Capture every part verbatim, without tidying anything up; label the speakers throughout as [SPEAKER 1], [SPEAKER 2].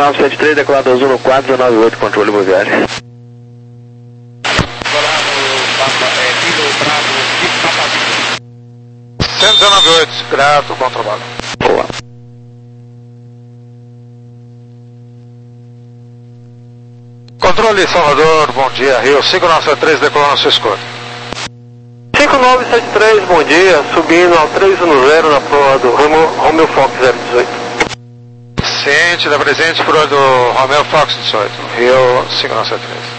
[SPEAKER 1] nove sete três, decolado azul no quatro, dezenove oito, controle rodoviário.
[SPEAKER 2] Decolado, Papa, é, Kilo Bravo, Kilo Papa Victor. cento e dezenove oito, grato, bom trabalho.
[SPEAKER 1] Boa.
[SPEAKER 2] Controle Salvador, bom dia, Rio cinco nove sete três, decolando sua escolha.
[SPEAKER 3] cinco nove sete três, bom dia, subindo ao três um zero na proa do Romeo Fox zero dezoito.
[SPEAKER 2] Ciente da presente proa do Romeo Fox dezoito, Rio cinco nove sete três.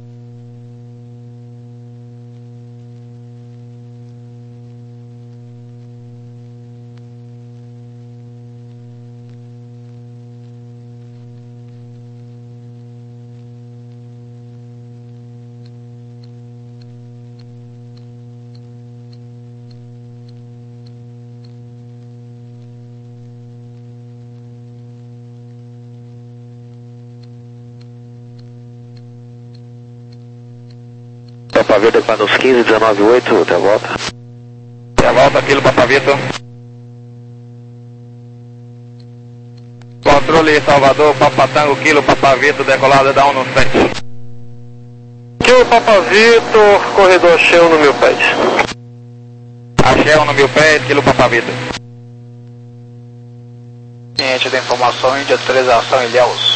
[SPEAKER 1] Papa Vitor para nos quinze, dezenove oito, até a volta.
[SPEAKER 2] Até a volta, Kilo Papa Vitor. Controle Salvador, Papa Tango, Kilo Papa Vitor, decolada da um no sete.
[SPEAKER 3] Kilo Papa Vitor, corredor Shell no mil pés.
[SPEAKER 2] A Shell no mil pés, Kilo Papa Vitor. Ciente da informação de autorização Ilhéus.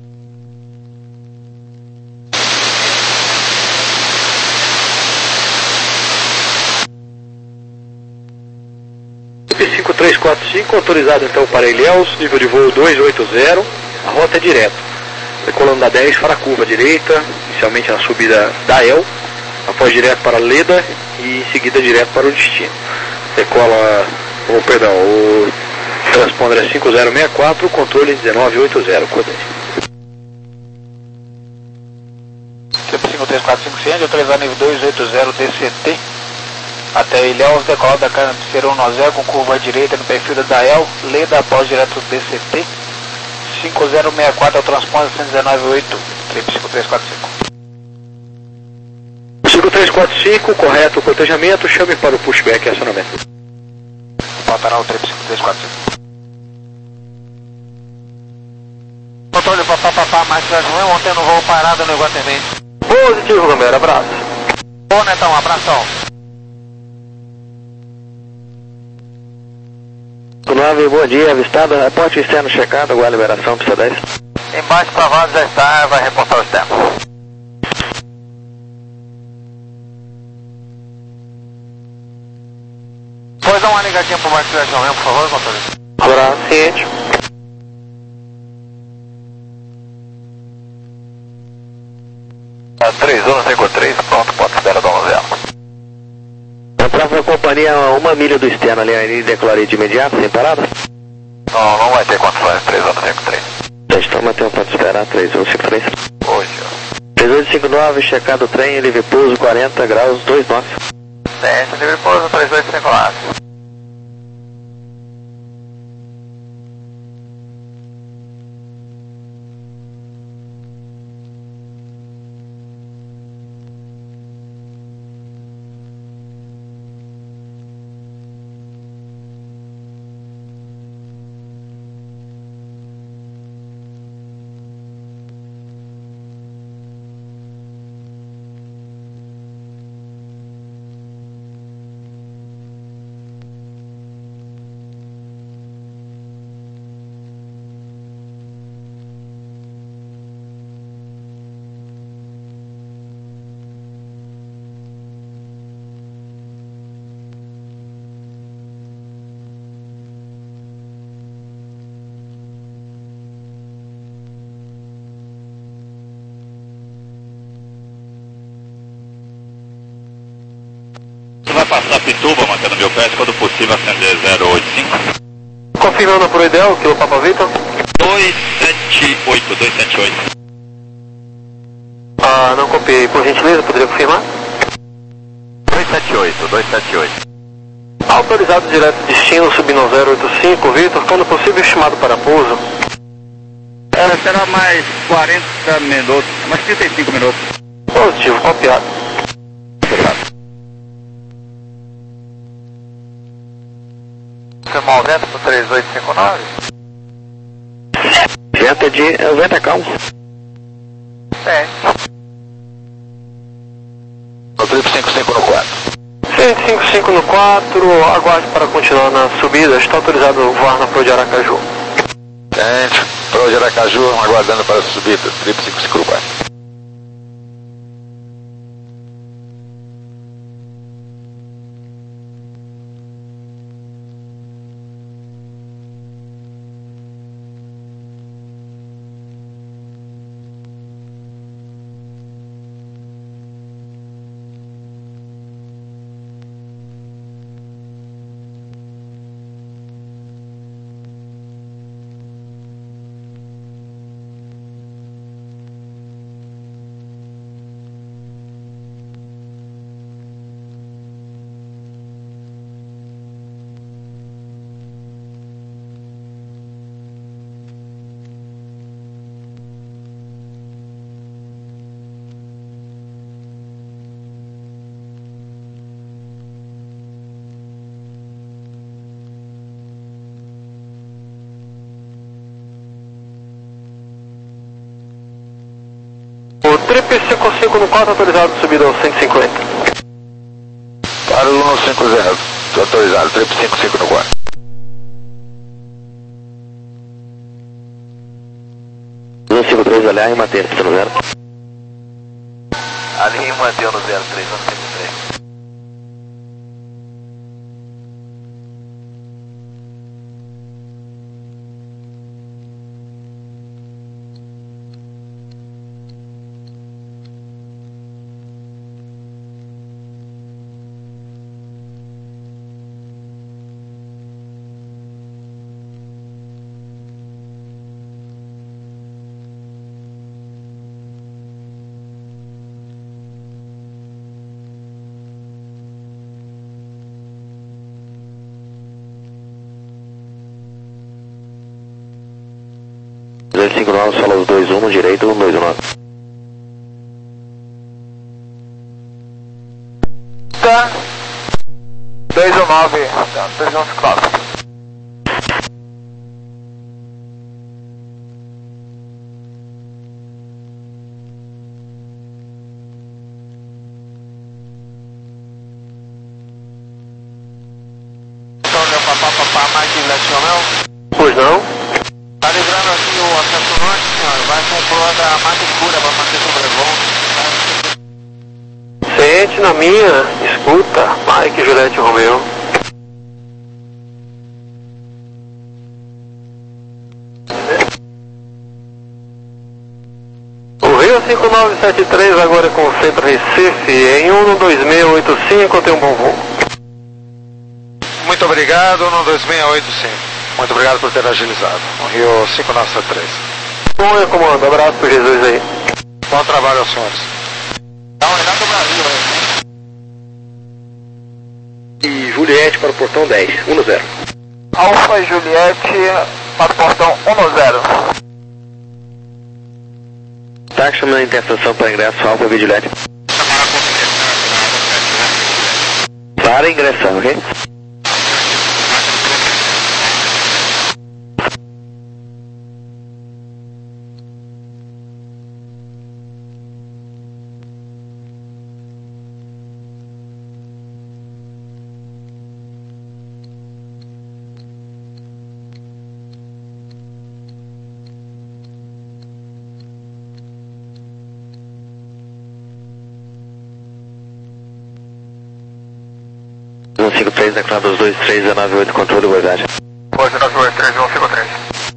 [SPEAKER 3] cinco três quatro cinco, autorizado então para Ilhéus, nível de voo dois oito zero, a rota é direta. Decolando da dez para a curva direita, inicialmente na subida da El, após direto para Leda e em seguida direto para o destino. Decola, oh, perdão, o transponder é cinco zero seis quatro, controle dezenove oitenta, Codente.
[SPEAKER 2] cinco três quatro cinco, ciente, autorizado nível dois oito zero D C T. Até Ilhéus, decolado da câmera de um nove zero com curva à direita no perfil da Dael, Leda após direto do D C T, cinco zero seis quatro ao transponder cento e dezenove oito, trip cinco três quatro cinco.
[SPEAKER 3] cinco três quatro cinco, correto o cotejamento, chame para o pushback e acionamento.
[SPEAKER 2] Faltará o trip cinco três quatro cinco. Controle papá, papá, mais trás não, ontem no voo parado no Iguatemi.
[SPEAKER 3] Positivo, galera, abraço.
[SPEAKER 2] Bom, Netão, abração.
[SPEAKER 1] nove, bom dia, avistado, reporte externo checado, agora liberação, pista dez.
[SPEAKER 2] Embaixo travado já está, vai reportar o externo. Pois dá uma ligadinha pro Marcos Sérgio mesmo, por favor, motorista.
[SPEAKER 3] Abraço, ciente.
[SPEAKER 2] três um cinco três, pronto, pode esperar da onze.
[SPEAKER 1] Entrar para a companhia a uma milha do externo ali, aí declarei de imediato, sem parada?
[SPEAKER 2] Não, não vai ter condições, três um cinco três.
[SPEAKER 1] Então, mantém pode esperar, três um cinco três.
[SPEAKER 2] Hoje,
[SPEAKER 1] três oito cinco nove, checado o trem, livre pouso, quarenta graus, dois nove.
[SPEAKER 2] Ciente, livre pouso, três oito cinco nove.
[SPEAKER 4] Vai passar Pituba, mantendo mil pés, quando possível acender zero oito cinco.
[SPEAKER 3] Confirmando por ideal, Kilo Papa Vitor.
[SPEAKER 4] dois sete oito, dois sete oito.
[SPEAKER 3] Ah, não copiei, por gentileza, poderia confirmar?
[SPEAKER 4] dois sete oito, dois sete oito.
[SPEAKER 3] Autorizado direto destino, subindo zero oito cinco, Vitor, quando possível estimado para pouso.
[SPEAKER 4] É, será mais quarenta minutos, mais trinta e cinco minutos.
[SPEAKER 3] Positivo, copiado.
[SPEAKER 4] Obrigado.
[SPEAKER 2] Confirmar o vento para três oito cinco nove.
[SPEAKER 1] vento é de... o vento é calmo.
[SPEAKER 2] Sete.
[SPEAKER 5] No triplo cinco cinco no quatro.
[SPEAKER 3] cento e cinquenta e cinco no quatro, aguarde para continuar na subida, está autorizado o voar na Pro de Aracaju.
[SPEAKER 5] Gente, Pro de Aracaju, aguardando para a subida, triplo cinco cinco no quatro.
[SPEAKER 3] O triplo cinquenta e cinco no quatro, autorizado subida aos cento e cinquenta.
[SPEAKER 5] Para o cento e cinquenta, estou autorizado, triplo cinco cinco no quatro.
[SPEAKER 1] cento e cinquenta e três, aliás, e manter, está no zero.
[SPEAKER 5] Ali manteve no zero três, cento e cinquenta e três.
[SPEAKER 1] duzentos e cinquenta e nove, solos dois um no direito, um dois um nove.
[SPEAKER 2] Tá. dois um nove, tá, dois um cinco nove.
[SPEAKER 3] Pois não?
[SPEAKER 2] Tá livrando aqui o acesso norte, senhor. Vai com a mata escura para manter sobrevoo.
[SPEAKER 3] Sente na minha, escuta, Mike, Juliette Romeu. O Rio cinco nove sete três agora com o Centro Recife em um dois seis oito cinco, tem um bom voo.
[SPEAKER 5] Muito obrigado, um dois seis oito cinco. Muito obrigado por ter agilizado. No Rio cinco nove sete três.
[SPEAKER 3] Bom, meu comando, abraço pro Jesus aí.
[SPEAKER 5] Bom trabalho aos senhores.
[SPEAKER 2] Dá uma olhada no Brasil, aí.
[SPEAKER 3] E Juliette para o portão dez, um no zero.
[SPEAKER 2] Alfa e Juliette para o portão um no zero.
[SPEAKER 1] Tá chamando a interseção para ingresso, Alfa e Juliette. Para ingressar, ok? um cinco três, declarado dois três, nove oito, controle, verdade.
[SPEAKER 2] Hoje nove oito três um cinco três.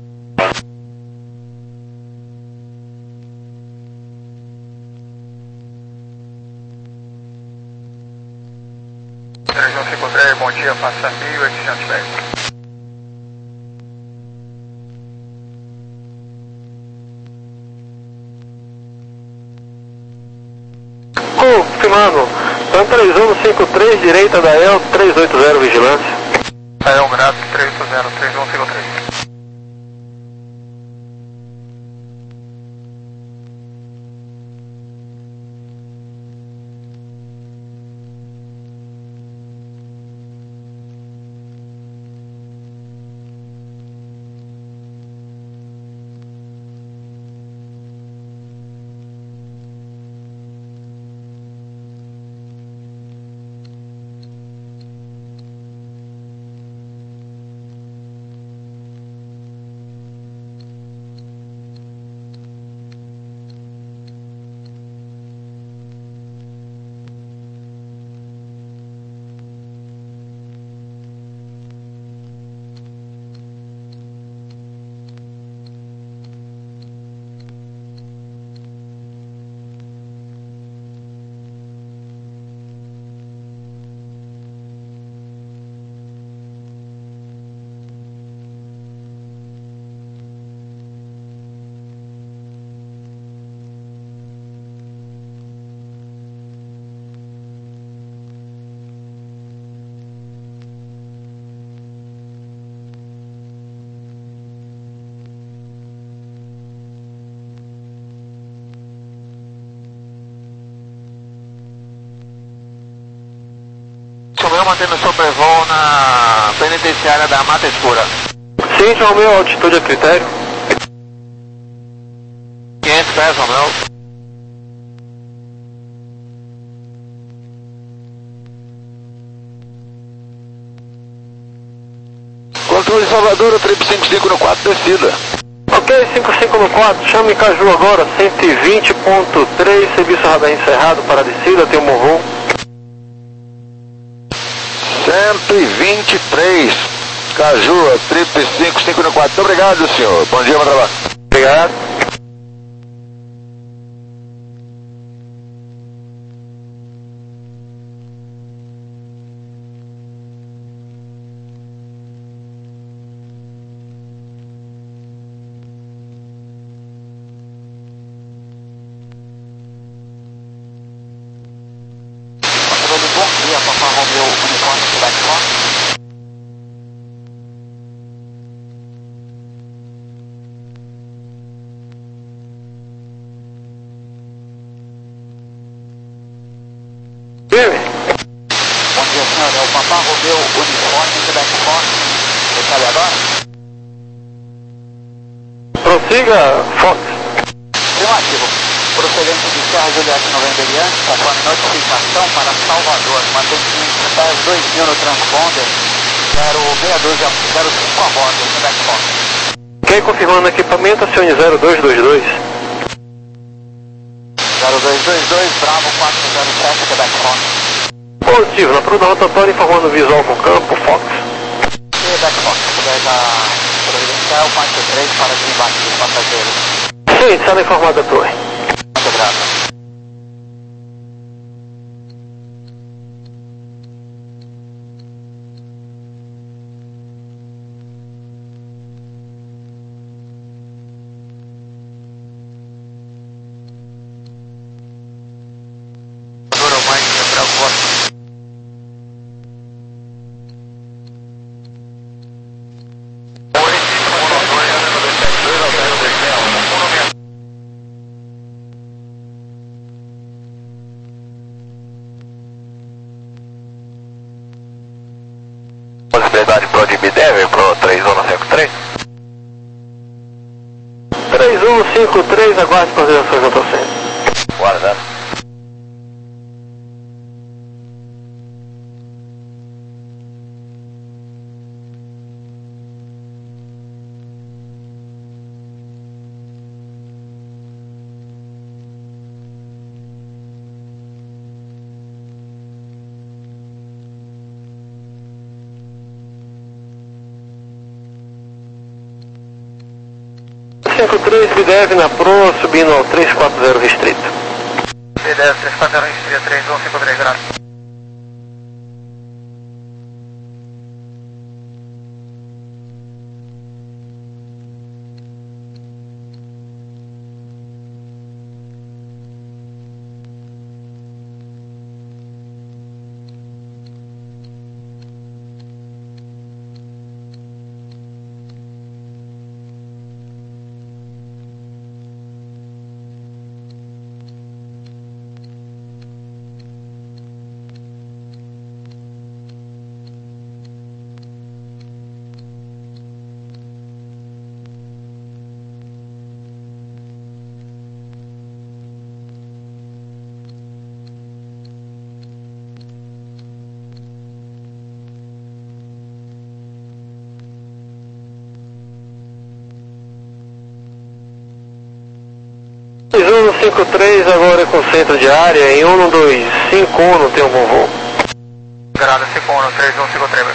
[SPEAKER 2] três um cinco três, bom dia, faça mil oitocentos dez.
[SPEAKER 3] Confirmando, então três um cinco três, direita da E L, três oito zero, vigilância.
[SPEAKER 2] Saiu um grato, três oito zero, três um cinco três.
[SPEAKER 5] mantendo sobrevoo na penitenciária da Mata Escura.
[SPEAKER 1] Sim, Romeu, altitude a critério.
[SPEAKER 5] quinhentos pés, Romeu.
[SPEAKER 3] Controle Salvador, trip cinco cinco no quatro, descida.
[SPEAKER 1] Ok, cinco cinco no quatro, chame Caju agora, cento e vinte ponto três, serviço radar encerrado para a descida, tem um morro.
[SPEAKER 3] cento e vinte e três, Caju, trip cinco cinco no quatro. Muito obrigado, senhor. Bom dia, bom trabalho.
[SPEAKER 1] Obrigado.
[SPEAKER 2] Bom dia, Papa Romeu, uniforme Quebec Fox. Bom dia, senhor. É o Papa Romeu, uniforme Quebec Fox. Recebe agora?
[SPEAKER 1] Prossiga, Fox.
[SPEAKER 2] Afirmativo. Procedente de Serra Juliette November Yankee, conforme notificação para Salvador. Mantém quinhentos pés, dois mil no transponder. zero seis dois zero cinco a bordo, Quebec Fox.
[SPEAKER 1] Ok, confirmando equipamento, acione zero dois dois dois.
[SPEAKER 2] zero dois dois dois, Bravo quatro zero sete, Quebec Fox.
[SPEAKER 1] Positivo, na pruda rotatória informando visual com campo, Fox.
[SPEAKER 2] Quebec Fox, coberta providencial, parte três para desembarque dos passageiros.
[SPEAKER 1] Sim, sala informada da torre.
[SPEAKER 2] Muito obrigado.
[SPEAKER 3] Possibilidade pro de Bidever, pro três um cinco três.
[SPEAKER 1] três um cinco três, aguarde considerações ao docente.
[SPEAKER 3] Guardando.
[SPEAKER 1] cinco três, Bidev na Pro, subindo ao três quatro zero restrito.
[SPEAKER 2] Bidev três quatro zero restrito, três um cinco três, graças.
[SPEAKER 1] três um cinco três, agora com centro de área, em um dois cinco um, tem um bom voo.
[SPEAKER 2] Grado cinco um, três um cinco três.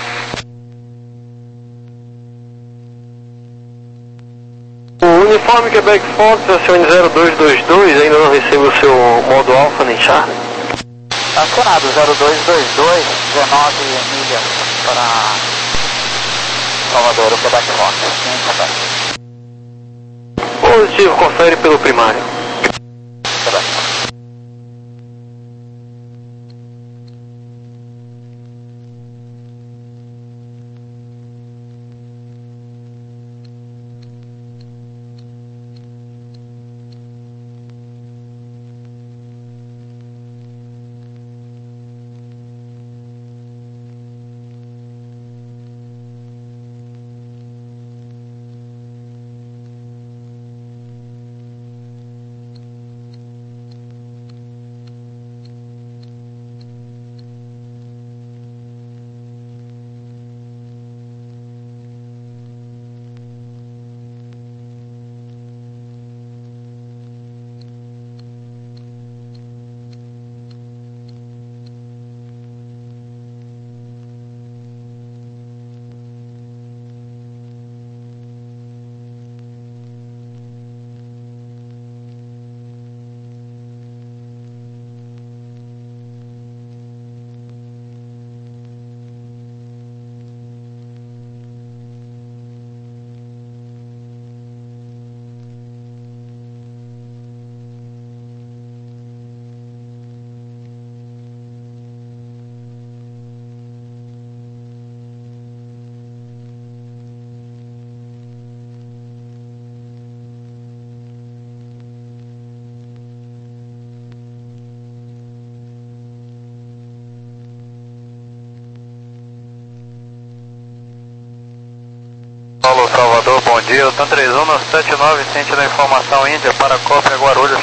[SPEAKER 1] O uniforme Quebec Fox, acione zero dois dois dois, ainda não recebe o seu modo alfa nem Charlie.
[SPEAKER 2] Acionado zero dois dois dois, dezenove milhas para Salvador, o Quebec Fox.
[SPEAKER 1] Positivo, confere pelo primário.
[SPEAKER 2] Quebec.
[SPEAKER 1] Salvador, bom dia. Eu tô três um no sete nove, sentindo a informação Índia para Cópia Guarulhos.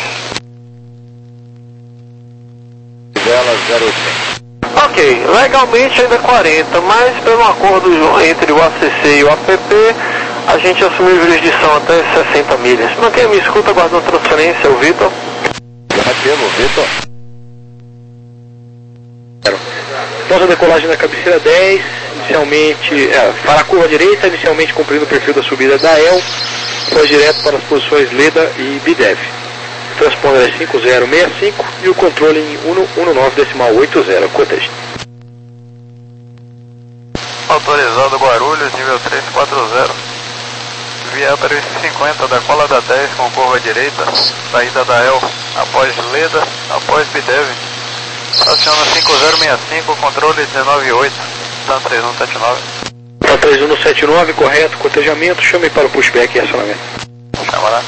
[SPEAKER 3] Vela zero oito.
[SPEAKER 1] Ok, legalmente ainda é quarenta, mas pelo acordo entre o A C C e o A P P, a gente assumiu jurisdição até sessenta milhas. Mantenha minha escuta, aguardando transferência, o Vitor.
[SPEAKER 3] Negativo, Vitor. Após a decolagem da cabeceira dez, inicialmente, é, para a curva direita, inicialmente cumprindo o perfil da subida da E L, foi direto para as posições LEDA e B D E V. Transponder é cinco zero seis cinco e o controle em cento e nove decimal oito zero. Cotejo.
[SPEAKER 1] Autorizado Guarulhos, nível três quatro zero. Via trezentos e cinquenta da cola da dez com curva direita, saída da E L, após LEDA, após B D E V. Aciona cinco zero seis cinco, controle dezenove oito, TAM três um sete nove.
[SPEAKER 3] TAM três um sete nove, correto, cotejamento, chame para o pushback e acionamento.
[SPEAKER 1] Chama lá.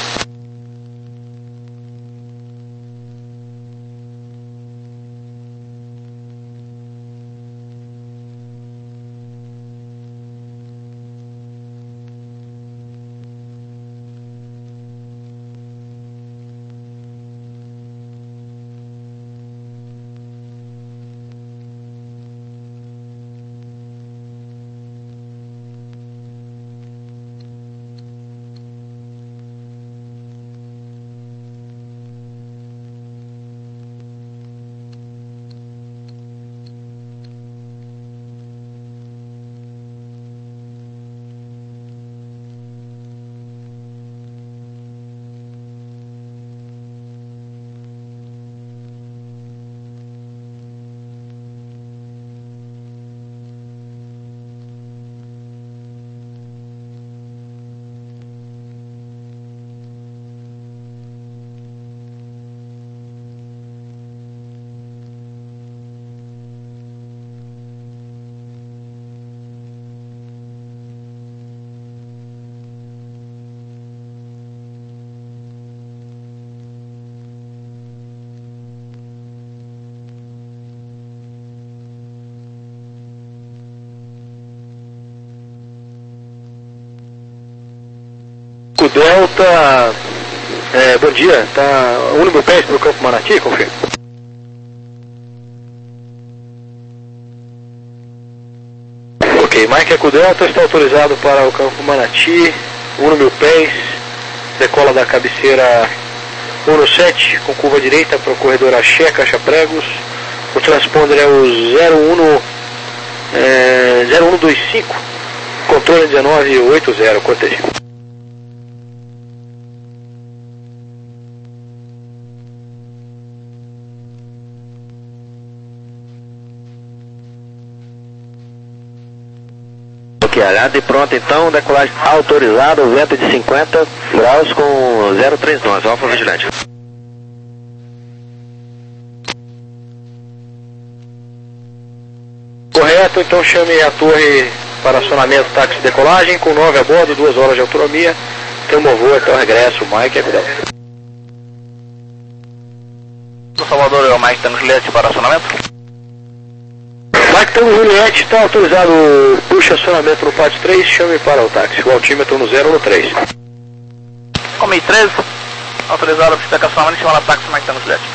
[SPEAKER 3] O Delta, é, bom dia, tá unindo meu pé para o campo Manati, confirma. Ok, Mike Eco Delta está autorizado para o campo Manati, une mil pés, decola da cabeceira um sete com curva direita para o corredor Axé, caixa pregos. O transponder é o zero um, é, zero um dois cinco, controle dezenove oito zero, cotejo.
[SPEAKER 6] Alhada e pronto então, decolagem autorizada, vento de cinquenta graus com zero três nove, Alfa Vigilante.
[SPEAKER 3] Correto, então chame a torre para acionamento táxi de decolagem, com nove a bordo, duas horas de autonomia, tem um voo até o regresso, Mike Eco Delta.
[SPEAKER 2] O Salvador é o Mike Tango Juliette para acionamento?
[SPEAKER 3] Mike Tango Juliette está autorizado, puxa acionamento no pátio três, chame para o táxi, o altímetro no zero um três.
[SPEAKER 2] Comi treze, autorizado para ficar acionamento em cima da táxi Mike Tango Juliette.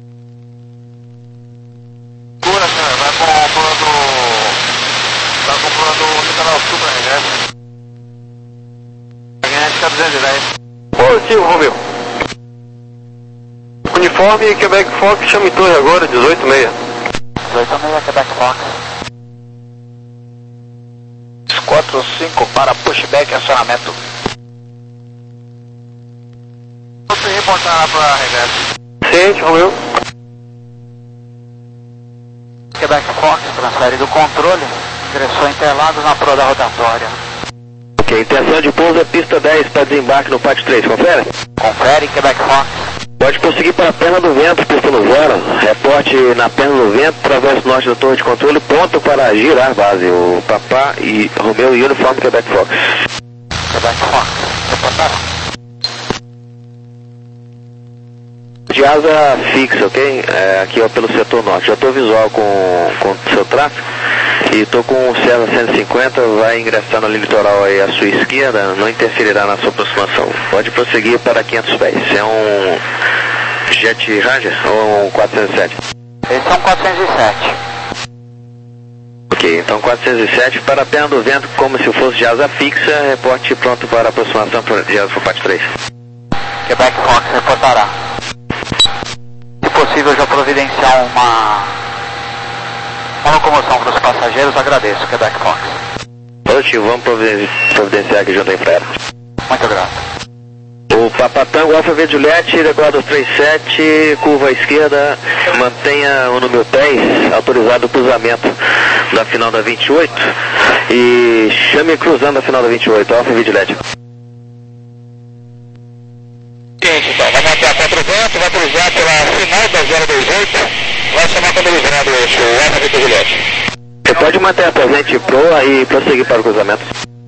[SPEAKER 1] Cura, senhor, vai comprando. Tá comprando no canal Sul para regresso. A gente tá duzentos e dez. Positivo, Romeu. Uniforme Quebec Fox, chame torre agora, dezoito e meia.
[SPEAKER 2] dezoito e meia, Quebec Fox. quatro cinco para pushback e acionamento.
[SPEAKER 1] Você reportar lá para regresso. Ciente, Romeu.
[SPEAKER 2] Quebec Fox, transfere do controle, direção Interlagos na proa da rotatória.
[SPEAKER 6] Ok, intenção de pouso é pista dez para desembarque no pátio três, confere?
[SPEAKER 2] Confere, Quebec Fox.
[SPEAKER 6] Pode prosseguir para a perna do vento, pista no zero, reporte na perna do vento, travessa norte da torre de controle, pronto para girar base, o Papá e Romeu e Uniforme Quebec Fox.
[SPEAKER 2] Quebec Fox, reportaram.
[SPEAKER 6] De asa fixa, ok? É, aqui ó, pelo setor norte, já estou visual com o seu tráfego, E tô com o César cento e cinquenta, vai ingressar na linha litoral aí à sua esquerda, não interferirá na sua aproximação. Pode prosseguir para quinhentos pés. É um Jet Ranger ou um quatrocentos e sete?
[SPEAKER 2] Esse é um quatrocentos e sete.
[SPEAKER 6] Ok, então quatrocentos e sete, para a perna do vento, como se fosse de asa fixa, reporte pronto para aproximação de asa para parte três.
[SPEAKER 2] Quebec Fox reportará. Se possível, já providenciar uma, uma locomoção para os passageiros, agradeço, Quebec Fox.
[SPEAKER 6] Positivo, vamos providenciar aqui junto à infraero.
[SPEAKER 2] Muito grato.
[SPEAKER 6] O Papatango Alfa V Juliette, decolado trinta e sete, curva à esquerda, mantenha o número dez, autorizado o cruzamento da final da vinte e oito, e chame cruzando a final da vinte e oito, Alfa V Juliette.
[SPEAKER 2] Seguinte, então, vai manter a contra o vento, vai cruzar pela final da zero dois oito, vai chamar quando ele virando esse, o Alfa V Juliette.
[SPEAKER 6] Você pode manter a presente proa e prosseguir para o cruzamento.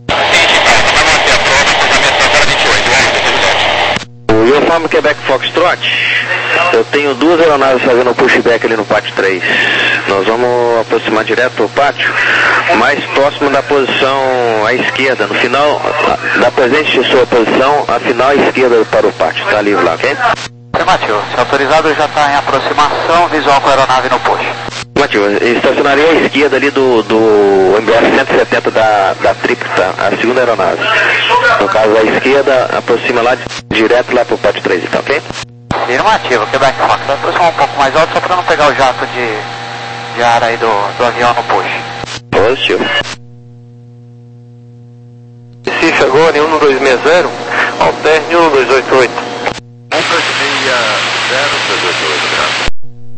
[SPEAKER 6] Uniforme Quebec Foxtrot, eu tenho duas aeronaves fazendo pushback ali no pátio três. Nós vamos aproximar direto ao pátio, mais próximo da posição à esquerda, no final, da presente de sua posição, a final à esquerda para o pátio. Está livre lá, ok?
[SPEAKER 2] Afirmativo, se autorizado já está em aproximação visual com a aeronave no push.
[SPEAKER 6] Afirmativo, estacionaria à esquerda ali do, do M B S cento e setenta da, da Trip, tá? A segunda aeronave. No caso, à esquerda, aproxima lá, direto lá para o pátio três, tá ok?
[SPEAKER 2] Afirmativo, Quebec Fox, vai aproximar um pouco mais alto só para não pegar o jato de, de ar aí do, do avião no push.
[SPEAKER 6] Positivo.
[SPEAKER 3] Recife agora em um dois seis zero, alterne um dois oito oito.
[SPEAKER 5] um dois seis zero, dois oito oito, graças.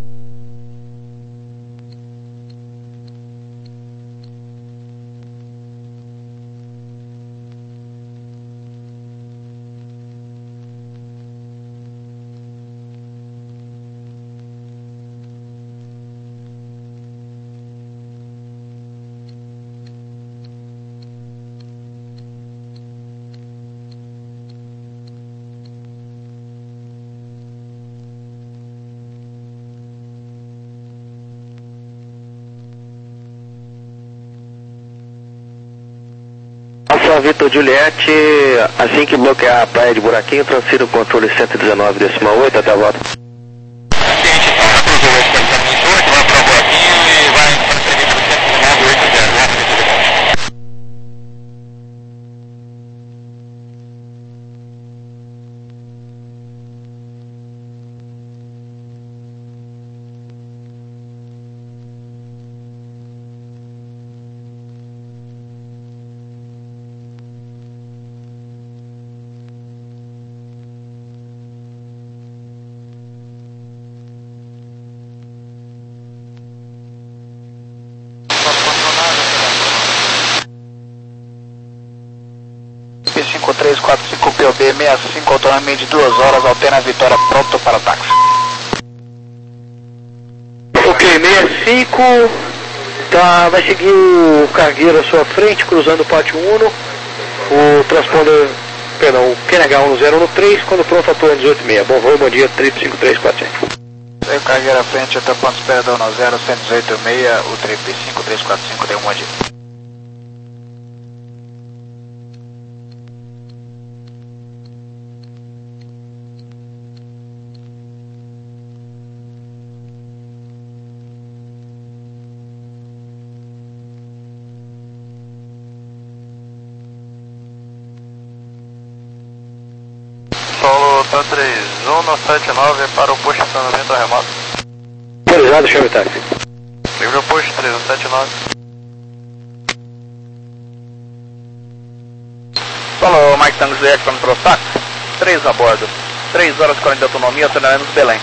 [SPEAKER 6] Alfa Vitor Juliette, assim que bloquear a praia de Buraquinho, transfira o controle cento e dezenove decimal oito até a volta.
[SPEAKER 2] Seguinte, então, já cruzou o cento e vinte e oito, vai para o Buraquinho e vai transferir para o cento e dezenove oito zero. cinco três quatro cinco P O B sessenta e cinco, autonomia de duas horas, alterna a Vitória, pronto para táxi.
[SPEAKER 3] Ok, sessenta e cinco, tá, vai seguir o cargueiro à sua frente, cruzando o pátio um, o transponder, perdão, o Q N H um zero um três, quando pronto atua dezoito seis. Bom voo, bom dia, trip cinco três quatro cinco.
[SPEAKER 2] Veio cargueiro à frente, até ponto esperador no zero, cento e dezoito seis, o trip cinco três quatro cinco, deu um bom dia.
[SPEAKER 1] Solo T três um sete nove para o posicionamento remoto.
[SPEAKER 3] Autorizado, chame o táxi.
[SPEAKER 1] Livre o posto três um sete nove.
[SPEAKER 2] Solo Mike Tango Juliette para o Prostax, três a bordo, três horas e quarenta de autonomia, acionaremos Belém.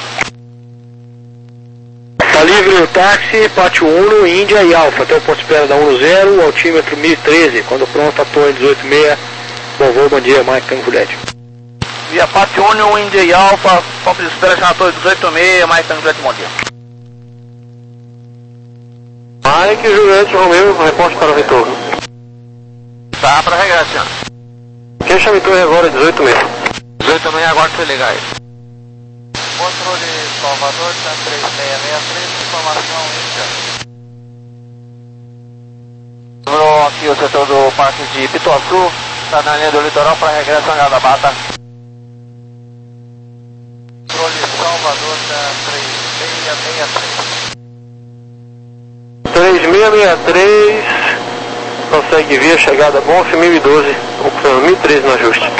[SPEAKER 3] Tá livre o táxi, pátio um, Índia e Alfa, até o ponto de espera da um zero, altímetro mil e treze, quando pronto atua em dezoito seis. Bom voo, bom dia, Mike Tango Juliette.
[SPEAKER 2] Via Pátio Union, Índia e Alfa, ponto de espera já na torre dezoito seis, mais Tango Juliette, bom dia.
[SPEAKER 3] Mike Juliette Romeu, reporte para o retorno.
[SPEAKER 2] Tá para regresso, senhor.
[SPEAKER 3] Quem chama em torre agora é dezoito seis.
[SPEAKER 2] dezoito seis, agora foi ligar aí.
[SPEAKER 1] Controle Salvador, três seis seis três, informação Índia.
[SPEAKER 2] Aqui o setor do Parque de Pituaçu, está na linha do litoral para regresso a Gadabata. Controle Salvador da três seis seis três.
[SPEAKER 3] três seis seis três, consegue vir a chegada Bonf mil e doze, ocupando mil e treze no ajuste.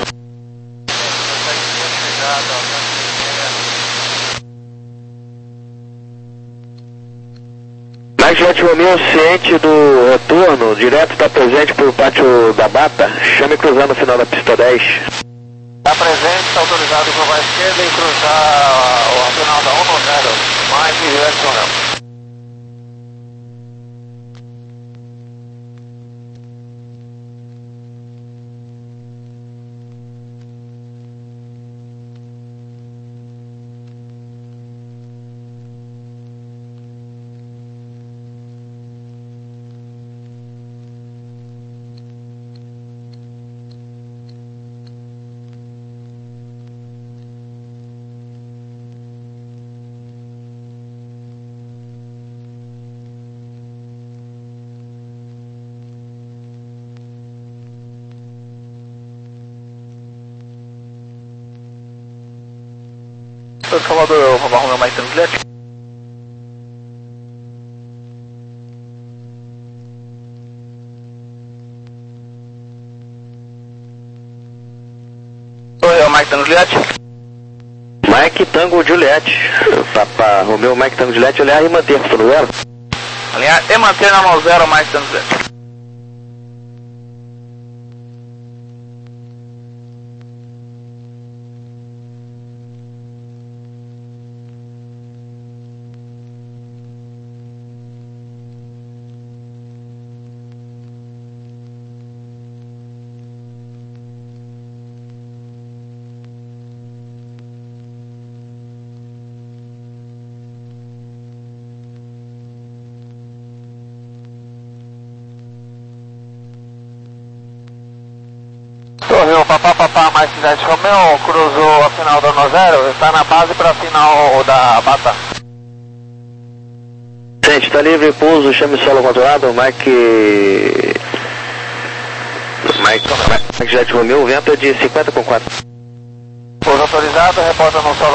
[SPEAKER 3] Mike Romeo, ciente do retorno, direto está presente por pátio da Bata, chame cruzando o final da pista dez.
[SPEAKER 2] Está presente, está autorizado curvar à esquerda e cruzar o final da um zero, Mike Juliette Romeo. Salvador, vamos arrumar mais Juliette. Oi, é o Mike Tango Juliette.
[SPEAKER 6] Mike Tango Juliette, Papa Romeo Mike Tango Juliette, olhar e manter, por zero.
[SPEAKER 2] Alinhar e manter na mão zero, Mike Tango Juliette. Torreou, papá, papá, mais cidade Romeo, cruzou a final da um zero, está na base para a final da Bata.
[SPEAKER 6] Gente, está livre, pouso, chame solo controlado, Mike... Mike... Mike Jet Romeo, o vento é de cinquenta com quatro.
[SPEAKER 2] Pouso autorizado, reporta no solo